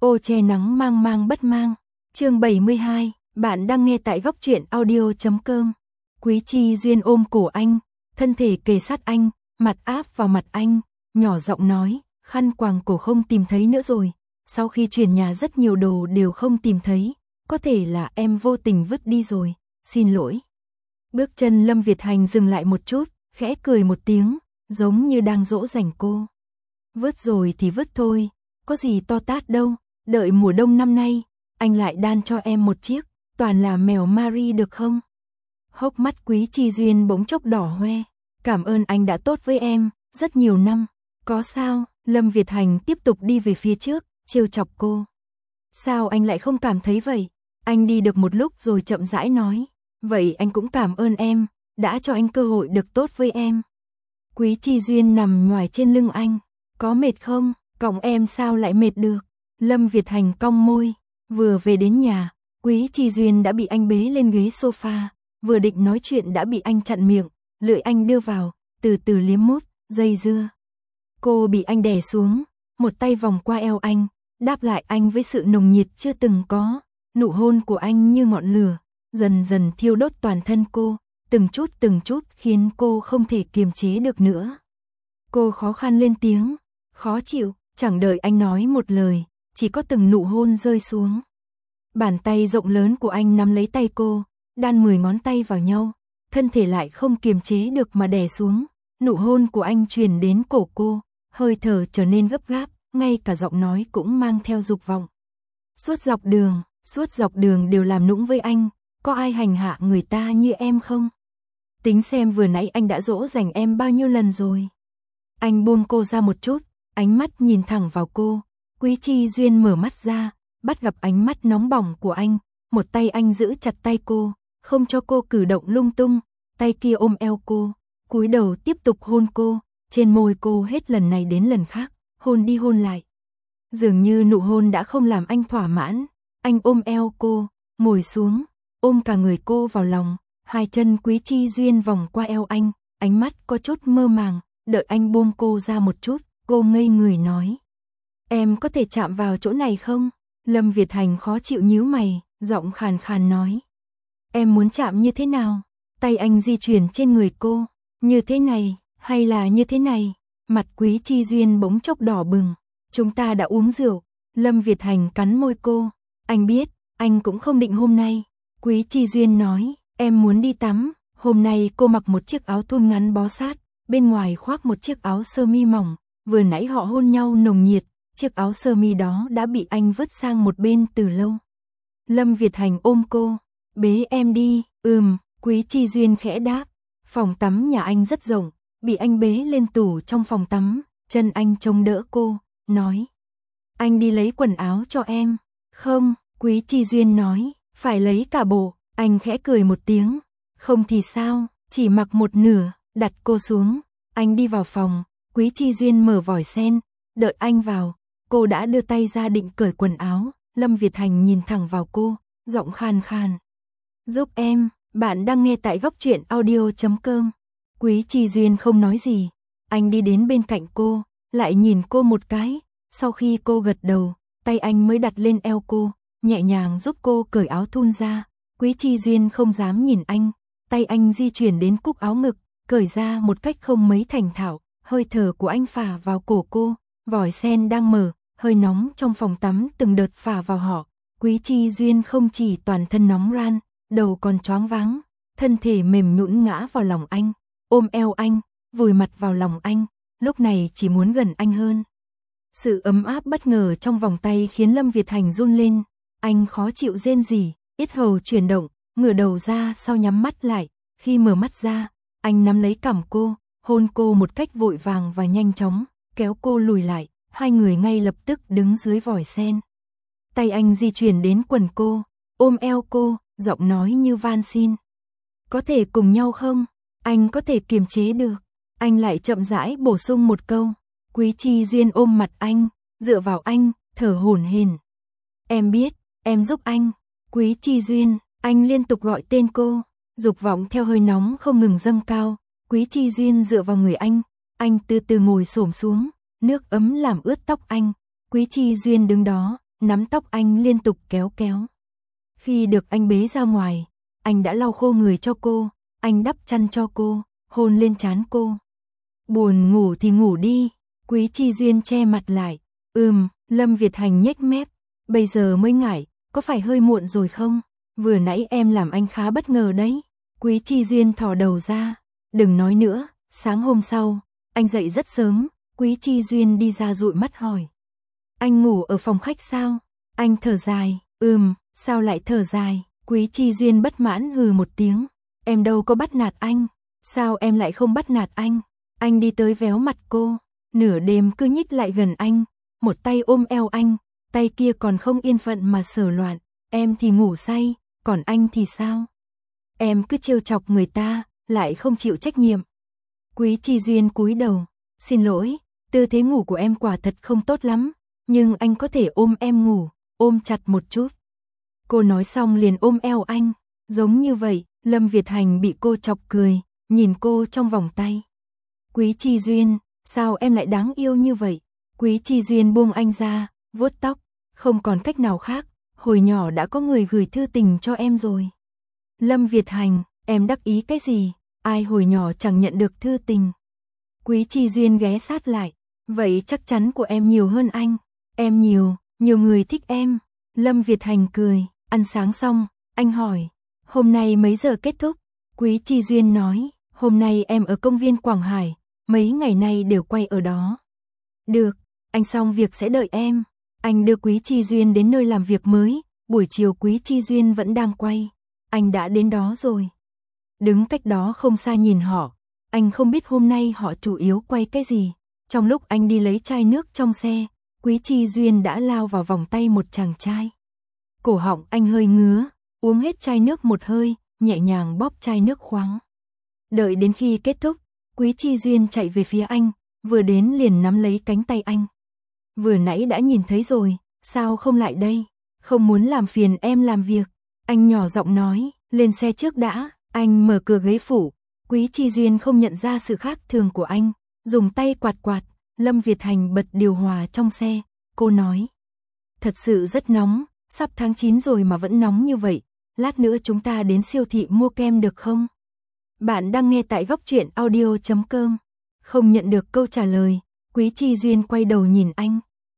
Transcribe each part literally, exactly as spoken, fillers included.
Ô che nắng mang mang bất mang. Chương bảy mươi hai, bạn đang nghe tại góc truyện audio chấm com. Quý Chi Duyên ôm cổ anh, thân thể kề sát anh, mặt áp vào mặt anh, nhỏ giọng nói, khăn quàng cổ không tìm thấy nữa rồi. Sau khi chuyển nhà rất nhiều đồ đều không tìm thấy, có thể là em vô tình vứt đi rồi, xin lỗi. Bước chân Lâm Việt Hành dừng lại một chút, khẽ cười một tiếng, giống như đang dỗ dành cô. Vứt rồi thì vứt thôi, có gì to tát đâu, đợi mùa đông năm nay, anh lại đan cho em một chiếc, toàn là mèo Marie được không? Hốc mắt Quý Chi Duyên bỗng chốc đỏ hoe, cảm ơn anh đã tốt với em, rất nhiều năm. Có sao? Lâm Việt Hành tiếp tục đi về phía trước, trêu chọc cô. Sao anh lại không cảm thấy vậy? Anh đi được một lúc rồi chậm rãi nói, vậy anh cũng cảm ơn em, đã cho anh cơ hội được tốt với em. Quý Chi Duyên nằm nhoài trên lưng anh, có mệt không? Cõng em sao lại mệt được? Lâm Việt Hành cong môi, vừa về đến nhà, Quý Chi Duyên đã bị anh bế lên ghế sofa, vừa định nói chuyện đã bị anh chặn miệng, lưỡi anh đưa vào, từ từ liếm mút, dây dưa. Cô bị anh đè xuống, một tay vòng qua eo anh, đáp lại anh với sự nồng nhiệt chưa từng có, nụ hôn của anh như ngọn lửa, dần dần thiêu đốt toàn thân cô, từng chút từng chút khiến cô không thể kiềm chế được nữa. Cô khó khăn lên tiếng, khó chịu, chẳng đợi anh nói một lời, chỉ có từng nụ hôn rơi xuống. Bàn tay rộng lớn của anh nắm lấy tay cô, đan mười ngón tay vào nhau, thân thể lại không kiềm chế được mà đè xuống, nụ hôn của anh truyền đến cổ cô, hơi thở trở nên gấp gáp, ngay cả giọng nói cũng mang theo dục vọng. Suốt dọc đường, suốt dọc đường đều làm nũng với anh, có ai hành hạ người ta như em không? Tính xem vừa nãy anh đã dỗ dành em bao nhiêu lần rồi. Anh buông cô ra một chút, ánh mắt nhìn thẳng vào cô. Quý Chi Duyên mở mắt ra, bắt gặp ánh mắt nóng bỏng của anh, một tay anh giữ chặt tay cô, không cho cô cử động lung tung, tay kia ôm eo cô, cúi đầu tiếp tục hôn cô, trên môi cô hết lần này đến lần khác, hôn đi hôn lại. Dường như nụ hôn đã không làm anh thỏa mãn, anh ôm eo cô, ngồi xuống, ôm cả người cô vào lòng, hai chân Quý Chi Duyên vòng qua eo anh, ánh mắt có chút mơ màng, đợi anh buông cô ra một chút, cô ngây người nói. Em có thể chạm vào chỗ này không? Lâm Việt Hành khó chịu nhíu mày, giọng khàn khàn nói. Em muốn chạm như thế nào? Tay anh di chuyển trên người cô, như thế này, hay là như thế này? Mặt Quý Chi Duyên bỗng chốc đỏ bừng. Chúng ta đã uống rượu. Lâm Việt Hành cắn môi cô. Anh biết, anh cũng không định hôm nay. Quý Chi Duyên nói, em muốn đi tắm. Hôm nay cô mặc một chiếc áo thun ngắn bó sát, bên ngoài khoác một chiếc áo sơ mi mỏng. Vừa nãy họ hôn nhau nồng nhiệt, chiếc áo sơ mi đó đã bị anh vứt sang một bên từ lâu. Lâm Việt Hành ôm cô, bế em đi. Ừm, Quý Chi Duyên khẽ đáp. Phòng tắm nhà anh rất rộng, bị anh bế lên tủ trong phòng tắm, chân anh chống đỡ cô, nói. Anh đi lấy quần áo cho em. Không, Quý Chi Duyên nói, phải lấy cả bộ. Anh khẽ cười một tiếng. Không thì sao, chỉ mặc một nửa, đặt cô xuống. Anh đi vào phòng, Quý Chi Duyên mở vòi sen, đợi anh vào. Cô đã đưa tay ra định cởi quần áo, Lâm Việt Hành nhìn thẳng vào cô, giọng khan khan. Giúp em, bạn đang nghe tại góc truyện audio chấm com. Quý Chi Duyên không nói gì, anh đi đến bên cạnh cô, lại nhìn cô một cái, sau khi cô gật đầu, tay anh mới đặt lên eo cô, nhẹ nhàng giúp cô cởi áo thun ra. Quý Chi Duyên không dám nhìn anh, tay anh di chuyển đến cúc áo ngực, cởi ra một cách không mấy thành thạo, hơi thở của anh phả vào cổ cô, vòi sen đang mở, hơi nóng trong phòng tắm từng đợt phả vào họ. Quý Chi Duyên không chỉ toàn thân nóng ran, đầu còn choáng váng, thân thể mềm nhũn ngã vào lòng anh, ôm eo anh, vùi mặt vào lòng anh, lúc này chỉ muốn gần anh hơn. Sự ấm áp bất ngờ trong vòng tay khiến Lâm Việt Hành run lên, anh khó chịu rên rỉ, yết hầu chuyển động, ngửa đầu ra sau nhắm mắt lại, khi mở mắt ra, anh nắm lấy cằm cô, hôn cô một cách vội vàng và nhanh chóng, kéo cô lùi lại, hai người ngay lập tức đứng dưới vòi sen. Tay anh di chuyển đến quần cô, ôm eo cô, giọng nói như van xin. Có thể cùng nhau không? Anh có thể kiềm chế được. Anh lại chậm rãi bổ sung một câu. Quý Chi Duyên ôm mặt anh, dựa vào anh, thở hổn hển. Em biết, em giúp anh. Quý Chi Duyên, anh liên tục gọi tên cô, dục vọng theo hơi nóng không ngừng dâng cao. Quý Chi Duyên dựa vào người anh, anh từ từ ngồi xổm xuống, nước ấm làm ướt tóc anh. Quý Chi Duyên đứng đó, nắm tóc anh liên tục kéo kéo. Khi được anh bế ra ngoài, anh đã lau khô người cho cô, anh đắp chăn cho cô, hôn lên trán cô. Buồn ngủ thì ngủ đi, Quý Chi Duyên che mặt lại. Ừm, Lâm Việt Hành nhếch mép, bây giờ mới ngại, có phải hơi muộn rồi không? Vừa nãy em làm anh khá bất ngờ đấy. Quý Chi Duyên thò đầu ra, đừng nói nữa. Sáng hôm sau, anh dậy rất sớm, Quý Chi Duyên đi ra dụi mắt hỏi. Anh ngủ ở phòng khách sao? Anh thở dài, ừm, sao lại thở dài? Quý Chi Duyên bất mãn hừ một tiếng. Em đâu có bắt nạt anh, sao em lại không bắt nạt anh? Anh đi tới véo mặt cô, nửa đêm cứ nhích lại gần anh, một tay ôm eo anh, tay kia còn không yên phận mà sờ loạn. Em thì ngủ say, còn anh thì sao? Em cứ trêu chọc người ta, lại không chịu trách nhiệm. Quý Chi Duyên cúi đầu, xin lỗi, tư thế ngủ của em quả thật không tốt lắm, nhưng anh có thể ôm em ngủ, ôm chặt một chút. Cô nói xong liền ôm eo anh, giống như vậy, Lâm Việt Hành bị cô chọc cười, nhìn cô trong vòng tay. Quý Chi Duyên, sao em lại đáng yêu như vậy? Quý Chi Duyên buông anh ra, vuốt tóc, không còn cách nào khác, hồi nhỏ đã có người gửi thư tình cho em rồi. Lâm Việt Hành, em đắc ý cái gì? Ai hồi nhỏ chẳng nhận được thư tình. Quý Chi Duyên ghé sát lại, vậy chắc chắn của em nhiều hơn anh. Em nhiều, nhiều người thích em. Lâm Việt Hành cười, ăn sáng xong, anh hỏi, hôm nay mấy giờ kết thúc? Quý Chi Duyên nói, hôm nay em ở công viên Quảng Hải, mấy ngày nay đều quay ở đó. Được, anh xong việc sẽ đợi em. Anh đưa Quý Chi Duyên đến nơi làm việc mới, buổi chiều Quý Chi Duyên vẫn đang quay. Anh đã đến đó rồi. Đứng cách đó không xa nhìn họ, anh không biết hôm nay họ chủ yếu quay cái gì. Trong lúc anh đi lấy chai nước trong xe, Quý Chi Duyên đã lao vào vòng tay một chàng trai. Cổ họng anh hơi ngứa, uống hết chai nước một hơi, nhẹ nhàng bóp chai nước khoáng. Đợi đến khi kết thúc, Quý Chi Duyên chạy về phía anh, vừa đến liền nắm lấy cánh tay anh. Vừa nãy đã nhìn thấy rồi, sao không lại đây? Không muốn làm phiền em làm việc. Anh nhỏ giọng nói, lên xe trước đã. Anh mở cửa ghế phụ, Quý Chi Duyên không nhận ra sự khác thường của anh, dùng tay quạt quạt. Lâm Việt Hành bật điều hòa trong xe, cô nói. Thật sự rất nóng, sắp tháng chín rồi mà vẫn nóng như vậy, lát nữa chúng ta đến siêu thị mua kem được không? Bạn đang nghe tại góc truyện audio chấm com. Không nhận được câu trả lời, Quý Chi Duyên quay đầu nhìn anh.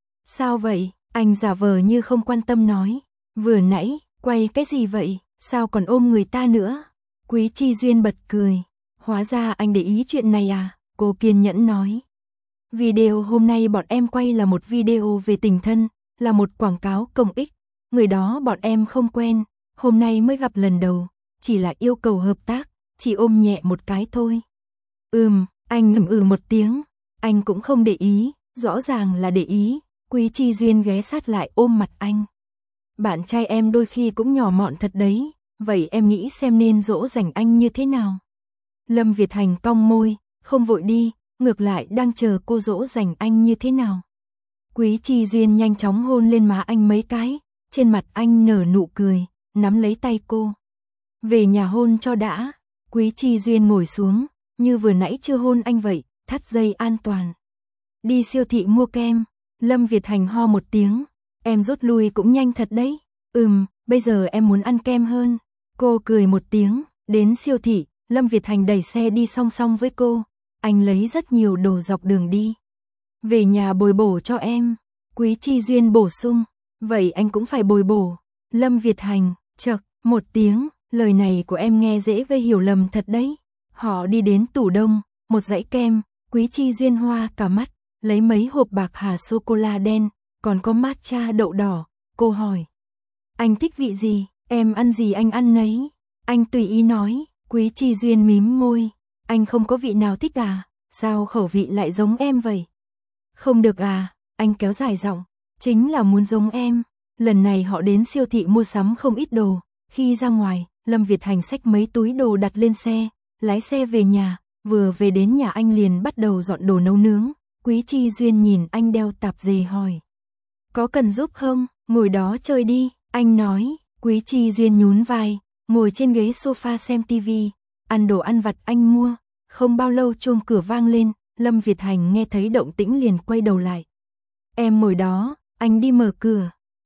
Sao vậy? Anh giả vờ như không quan tâm nói. Vừa nãy, quay cái gì vậy? Sao còn ôm người ta nữa? Quý Chi Duyên bật cười. Hóa ra anh để ý chuyện này à? Cô kiên nhẫn nói. Video hôm nay bọn em quay là một video về tình thân, là một quảng cáo công ích. Người đó bọn em không quen, hôm nay mới gặp lần đầu, chỉ là yêu cầu hợp tác, chỉ ôm nhẹ một cái thôi. Ừm, anh ừm ừ một tiếng, anh cũng không để ý, rõ ràng là để ý. Quý Chi Duyên ghé sát lại ôm mặt anh. Bạn trai em đôi khi cũng nhỏ mọn thật đấy, vậy em nghĩ xem nên dỗ dành anh như thế nào? Lâm Việt Hành cong môi, không vội đi, ngược lại đang chờ cô dỗ dành anh như thế nào. Quý Chi Duyên nhanh chóng hôn lên má anh mấy cái, trên mặt anh nở nụ cười, nắm lấy tay cô. Về nhà hôn cho đã. Quý Chi Duyên ngồi xuống, như vừa nãy chưa hôn anh vậy, thắt dây an toàn. Đi siêu thị mua kem. Lâm Việt Hành ho một tiếng, em rút lui cũng nhanh thật đấy. Ừm, bây giờ em muốn ăn kem hơn. Cô cười một tiếng, đến siêu thị, Lâm Việt Hành đẩy xe đi song song với cô. Anh lấy rất nhiều đồ dọc đường đi. Về nhà bồi bổ cho em. Quý Chi Duyên bổ sung, vậy anh cũng phải bồi bổ. Lâm Việt Hành, chậc, một tiếng, lời này của em nghe dễ gây hiểu lầm thật đấy. Họ đi đến tủ đông, một dãy kem, Quý Chi Duyên hoa cả mắt, lấy mấy hộp bạc hà sô-cô-la đen, còn có matcha đậu đỏ. Cô hỏi, anh thích vị gì? Em ăn gì anh ăn nấy. Anh tùy ý nói. Quý Chi Duyên mím môi, anh không có vị nào thích à? Sao khẩu vị lại giống em vậy? Không được à? Anh kéo dài giọng, chính là muốn giống em. Lần này họ đến siêu thị mua sắm không ít đồ, khi ra ngoài, Lâm Việt Hành xách mấy túi đồ đặt lên xe, lái xe về nhà, vừa về đến nhà anh liền bắt đầu dọn đồ nấu nướng. Quý Chi Duyên nhìn anh đeo tạp dề hỏi, có cần giúp không? Ngồi đó chơi đi, anh nói. Quý Chi Duyên nhún vai, ngồi trên ghế sofa xem tivi, ăn đồ ăn vặt anh mua. Không bao lâu chuông cửa vang lên, Lâm Việt Hành nghe thấy động tĩnh liền quay đầu lại. Em ngồi đó, anh đi mở cửa.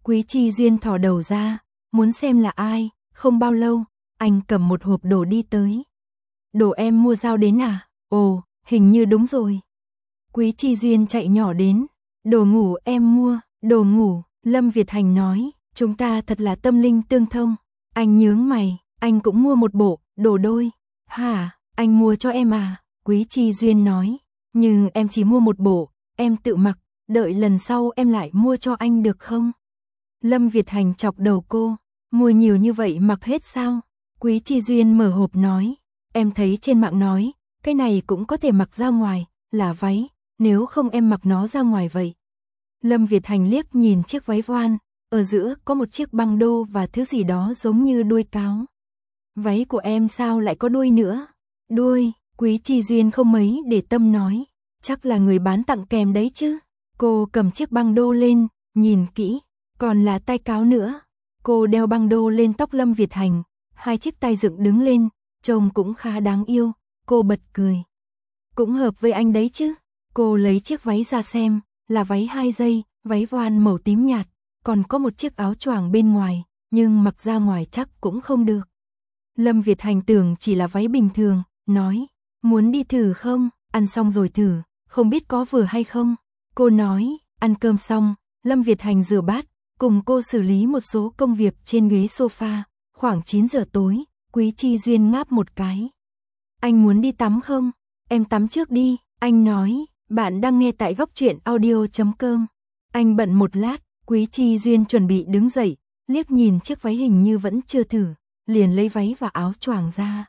Quý Chi Duyên thò đầu ra, muốn xem là ai, không bao lâu, anh cầm một hộp đồ đi tới. Đồ em mua giao đến à? Ồ, hình như đúng rồi. Quý Chi Duyên chạy nhỏ đến, đồ ngủ em mua, đồ ngủ, Lâm Việt Hành nói, chúng ta thật là tâm linh tương thông. Anh nhướng mày, anh cũng mua một bộ, đồ đôi. Hả, anh mua cho em à? Quý Chi Duyên nói, nhưng em chỉ mua một bộ, em tự mặc, đợi lần sau em lại mua cho anh được không? Lâm Việt Hành chọc đầu cô, mua nhiều như vậy mặc hết sao? Quý Chi Duyên mở hộp nói, em thấy trên mạng nói, cái này cũng có thể mặc ra ngoài, là váy, nếu không em mặc nó ra ngoài vậy. Lâm Việt Hành liếc nhìn chiếc váy voan, ở giữa có một chiếc băng đô và thứ gì đó giống như đuôi cáo. Váy của em sao lại có đuôi nữa? Đuôi, Quý Chi Duyên không mấy để tâm nói, chắc là người bán tặng kèm đấy chứ. Cô cầm chiếc băng đô lên, nhìn kỹ, còn là tai cáo nữa. Cô đeo băng đô lên tóc Lâm Việt Hành, hai chiếc tai dựng đứng lên, trông cũng khá đáng yêu, cô bật cười. Cũng hợp với anh đấy chứ. Cô lấy chiếc váy ra xem, là váy hai dây, váy voan màu tím nhạt, còn có một chiếc áo choàng bên ngoài, nhưng mặc ra ngoài chắc cũng không được. Lâm Việt Hành tưởng chỉ là váy bình thường, nói, muốn đi thử không, ăn xong rồi thử, không biết có vừa hay không. Cô nói, ăn cơm xong, Lâm Việt Hành rửa bát, cùng cô xử lý một số công việc trên ghế sofa, khoảng chín giờ tối, Quý Chi Duyên ngáp một cái. Anh muốn đi tắm không? Em tắm trước đi, anh nói, bạn đang nghe tại góc truyện audio chấm com. Anh bận một lát, Quý Chi Duyên chuẩn bị đứng dậy, liếc nhìn chiếc váy hình như vẫn chưa thử, liền lấy váy và áo choàng ra.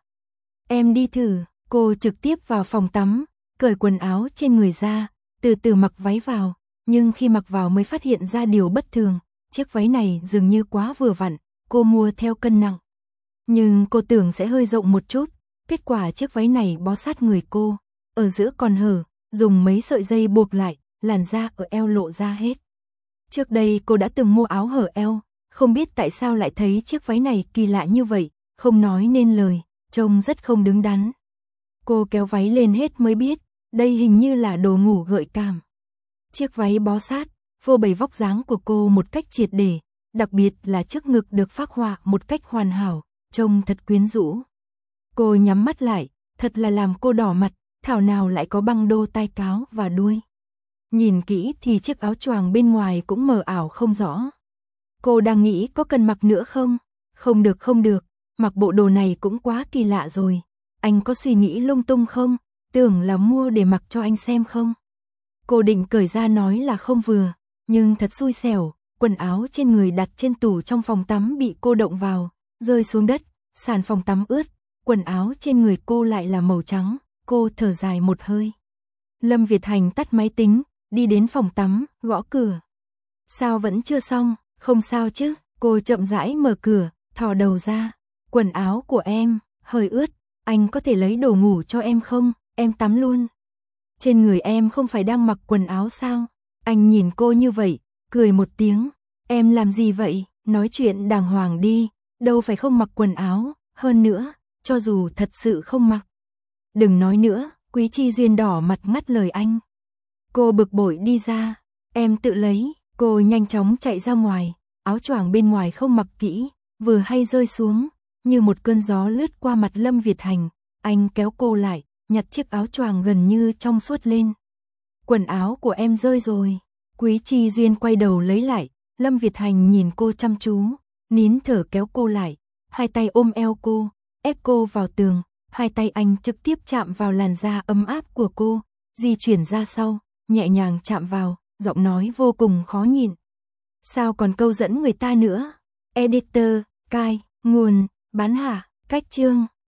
Em đi thử, cô trực tiếp vào phòng tắm, cởi quần áo trên người ra, từ từ mặc váy vào, nhưng khi mặc vào mới phát hiện ra điều bất thường, chiếc váy này dường như quá vừa vặn, cô mua theo cân nặng. Nhưng cô tưởng sẽ hơi rộng một chút, kết quả chiếc váy này bó sát người cô, ở giữa còn hở, dùng mấy sợi dây buộc lại, làn da ở eo lộ ra hết. Trước đây cô đã từng mua áo hở eo, không biết tại sao lại thấy chiếc váy này kỳ lạ như vậy, không nói nên lời, trông rất không đứng đắn. Cô kéo váy lên hết mới biết, đây hình như là đồ ngủ gợi cảm. Chiếc váy bó sát, phô bày vóc dáng của cô một cách triệt để, đặc biệt là trước ngực được phác họa một cách hoàn hảo, trông thật quyến rũ. Cô nhắm mắt lại, thật là làm cô đỏ mặt, thảo nào lại có băng đô tai cáo và đuôi. Nhìn kỹ thì chiếc áo choàng bên ngoài cũng mờ ảo không rõ. Cô đang nghĩ có cần mặc nữa không? Không được không được, mặc bộ đồ này cũng quá kỳ lạ rồi. Anh có suy nghĩ lung tung không? Tưởng là mua để mặc cho anh xem không? Cô định cởi ra nói là không vừa, nhưng thật xui xẻo, quần áo trên người đặt trên tủ trong phòng tắm bị cô động vào, rơi xuống đất, sàn phòng tắm ướt, quần áo trên người cô lại là màu trắng, cô thở dài một hơi. Lâm Việt Hành tắt máy tính, đi đến phòng tắm, gõ cửa. Sao vẫn chưa xong? Không sao chứ? Cô chậm rãi mở cửa, thò đầu ra. Quần áo của em, hơi ướt, anh có thể lấy đồ ngủ cho em không? Em tắm luôn. Trên người em không phải đang mặc quần áo sao? Anh nhìn cô như vậy, cười một tiếng. Em làm gì vậy? Nói chuyện đàng hoàng đi, đâu phải không mặc quần áo, hơn nữa, cho dù thật sự không mặc. Đừng nói nữa, Quý Chi Duyên đỏ mặt ngắt lời anh. Cô bực bội đi ra, em tự lấy, cô nhanh chóng chạy ra ngoài, áo choàng bên ngoài không mặc kỹ, vừa hay rơi xuống, như một cơn gió lướt qua mặt Lâm Việt Hành, anh kéo cô lại, nhặt chiếc áo choàng gần như trong suốt lên. Quần áo của em rơi rồi. Quý Chi Duyên quay đầu lấy lại, Lâm Việt Hành nhìn cô chăm chú, nín thở kéo cô lại, hai tay ôm eo cô, ép cô vào tường, hai tay anh trực tiếp chạm vào làn da ấm áp của cô, di chuyển ra sau, nhẹ nhàng chạm vào, giọng nói vô cùng khó nhịn. Sao còn câu dẫn người ta nữa? Editor, cai, nguồn, bán hạ, cách chương.